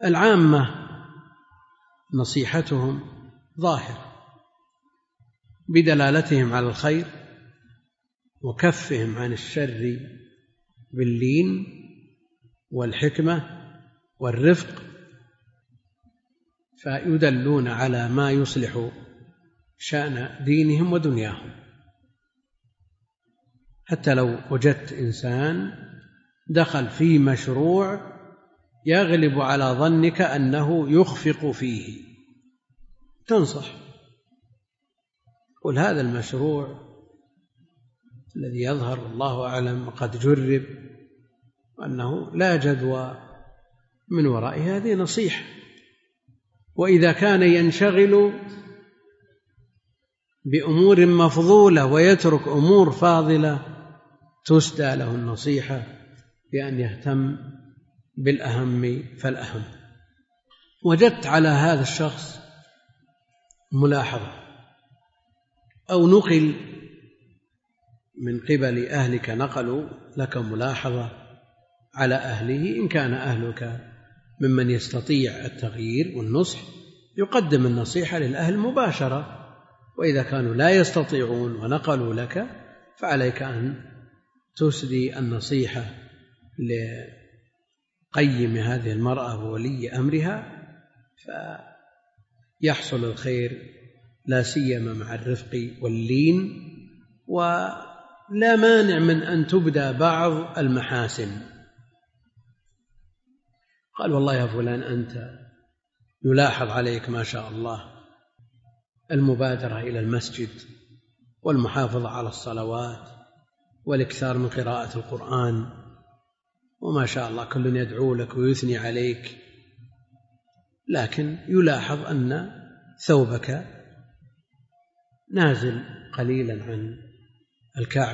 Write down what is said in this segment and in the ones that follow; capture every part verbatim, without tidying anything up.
العامة نصيحتهم ظاهرة بدلالتهم على الخير وكفهم عن الشر باللين والحكمة والرفق، فيدلون على ما يصلح شأن دينهم ودنياهم. حتى لو وجدت إنسان دخل في مشروع يغلب على ظنك أنه يخفق فيه، تنصح، قل هذا المشروع الذي يظهر الله أعلم قد جرب وأنه لا جدوى من وراء هذه نصيحة. وإذا كان ينشغل بأمور مفضولة ويترك أمور فاضلة تسدى له النصيحة بأن يهتم بالأهم فالأهم. وجدت على هذا الشخص ملاحظة أو نقل من قبل أهلك، نقلوا لك ملاحظة على أهله، إن كان أهلك ممن يستطيع التغيير والنصح يقدم النصيحة للأهل مباشرة، وإذا كانوا لا يستطيعون ونقلوا لك فعليك أن تسدي النصيحة لقيم هذه المرأة وولي أمرها فيحصل الخير، لا سيما مع الرفق واللين. ولا مانع من أن تبدى بعض المحاسن. قال والله يا فلان أنت يلاحظ عليك ما شاء الله المبادرة إلى المسجد والمحافظة على الصلوات والإكثار من قراءة القرآن، وما شاء الله كل يدعو لك ويثني عليك، لكن يلاحظ أن ثوبك نازل قليلا عن الكعب،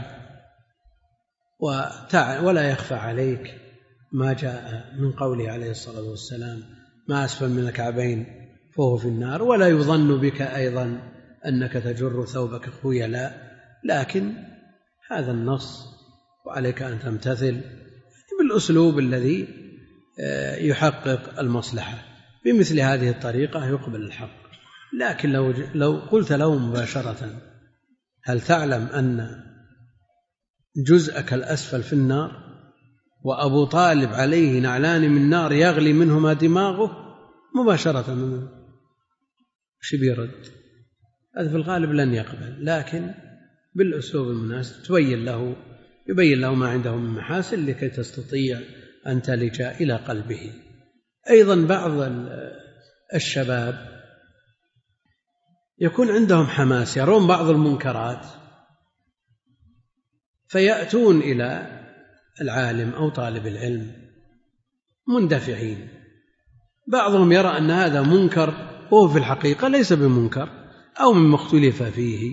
ولا يخفى عليك ما جاء من قوله عليه الصلاة والسلام ما أسفل من الكعبين فهو في النار، ولا يظن بك أيضا أنك تجر ثوبك خيلاء، لكن هذا النص وعليك أن تمتثل بالأسلوب الذي يحقق المصلحة. بمثل هذه الطريقة يقبل الحق. لكن لو, لو قلت له مباشرة هل تعلم أن جزءك الأسفل في النار وأبو طالب عليه نعلان من نار يغلي منهما دماغه، مباشرة منه شو بيرد؟ هذا في الغالب لن يقبل، لكن بالأسلوب المناسب تبين له يبين له ما عنده من محاسن لكي تستطيع أن تلج إلى قلبه. أيضا بعض الشباب يكون عندهم حماس، يرون بعض المنكرات فيأتون إلى العالم أو طالب العلم مندفعين. بعضهم يرى أن هذا منكر وهو في الحقيقة ليس بمنكر أو مما اختلف فيه،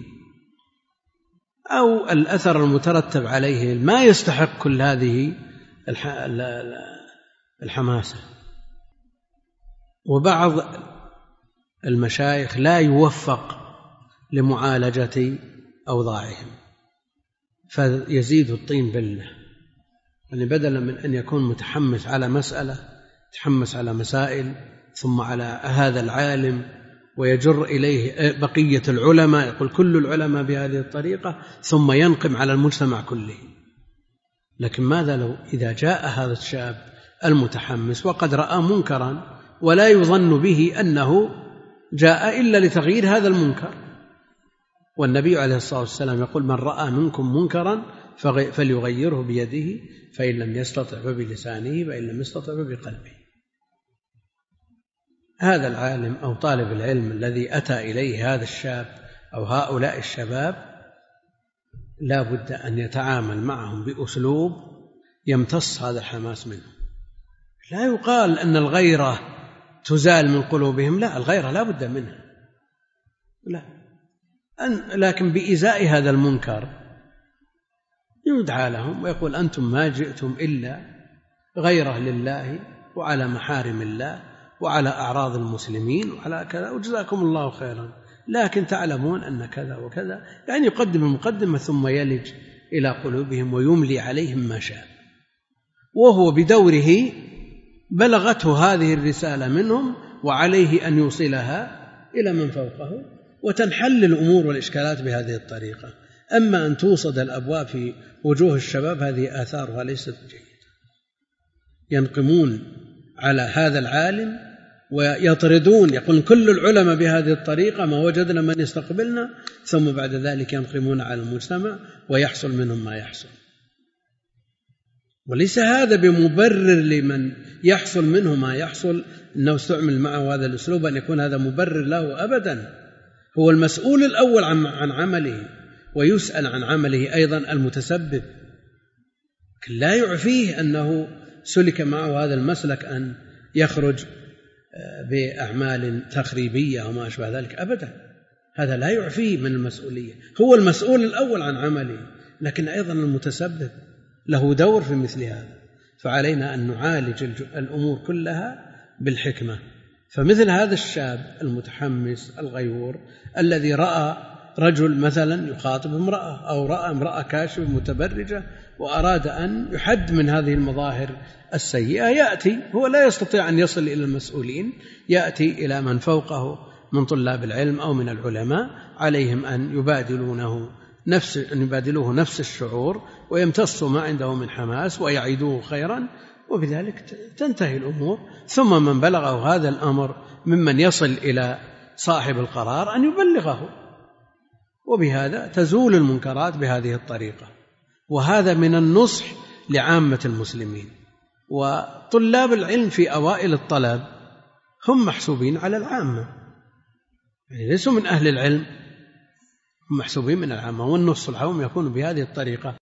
أو الأثر المترتب عليه ما يستحق كل هذه الحماسة. وبعض المشايخ لا يوفق لمعالجة أوضاعهم فيزيد الطين بلة، يعني بدلا من أن يكون متحمس على مسألة تحمس على مسائل ثم على هذا العالم ويجر إليه بقية العلماء، يقول كل العلماء بهذه الطريقة ثم ينقم على المجتمع كله. لكن ماذا لو إذا جاء هذا الشاب المتحمس وقد رأى منكرا ولا يظن به أنه جاء إلا لتغيير هذا المنكر، والنبي عليه الصلاة والسلام يقول من رأى منكم منكرا فليغيره بيده فإن لم يستطع فبلسانه فإن لم يستطع فبقلبه. هذا العالم أو طالب العلم الذي أتى إليه هذا الشاب أو هؤلاء الشباب لا بد أن يتعامل معهم بأسلوب يمتص هذا الحماس منه. لا يقال أن الغيرة تزال من قلوبهم، لا، الغيرة لا بد منها، لا، لكن بإزاء هذا المنكر يدعى لهم ويقول أنتم ما جئتم إلا غيرة لله وعلى محارم الله وعلى أعراض المسلمين وعلى كذا وجزاكم الله خيرا، لكن تعلمون أن كذا وكذا، يعني يقدم المقدمة ثم يلج إلى قلوبهم ويملي عليهم ما شاء، وهو بدوره بلغته هذه الرسالة منهم وعليه أن يوصلها إلى من فوقه، وتنحل الأمور والإشكالات بهذه الطريقة. أما أن توصد الأبواب في وجوه الشباب هذه آثارها ليست جيدة، ينقمون على هذا العالم ويطردون، يقول كل العلماء بهذه الطريقة ما وجدنا من يستقبلنا، ثم بعد ذلك ينقمون على المجتمع ويحصل منهم ما يحصل. وليس هذا بمبرر لمن يحصل منه ما يحصل أنه استعمل معه هذا الأسلوب أن يكون هذا مبرر له أبدا. هو المسؤول الأول عن عن عمله، ويسأل عن عمله أيضا المتسبب. لا يعفيه أنه سلك معه هذا المسلك أن يخرج بأعمال تخريبية وما أشبه ذلك أبدا، هذا لا يعفيه من المسؤولية. هو المسؤول الأول عن عمله، لكن أيضا المتسبب له دور في مثل هذا. فعلينا أن نعالج الأمور كلها بالحكمة. فمثل هذا الشاب المتحمس الغيور الذي رأى رجل مثلا يخاطب امرأة، أو رأى امرأة كاشفة متبرجة وأراد أن يحد من هذه المظاهر السيئة، يأتي، هو لا يستطيع أن يصل إلى المسؤولين، يأتي إلى من فوقه من طلاب العلم أو من العلماء، عليهم أن يبادلونه نفس أن يبادلوه نفس الشعور ويمتصوا ما عنده من حماس ويعيدوه خيرا، وبذلك تنتهي الأمور. ثم من بلغه هذا الأمر ممن يصل إلى صاحب القرار أن يبلغه، وبهذا تزول المنكرات بهذه الطريقة. وهذا من النصح لعامة المسلمين. وطلاب العلم في أوائل الطلب هم محسوبين على العامة، يعني ليسوا من أهل العلم، هم محسوبين من العامة، والنصح لهم يكون بهذه الطريقة.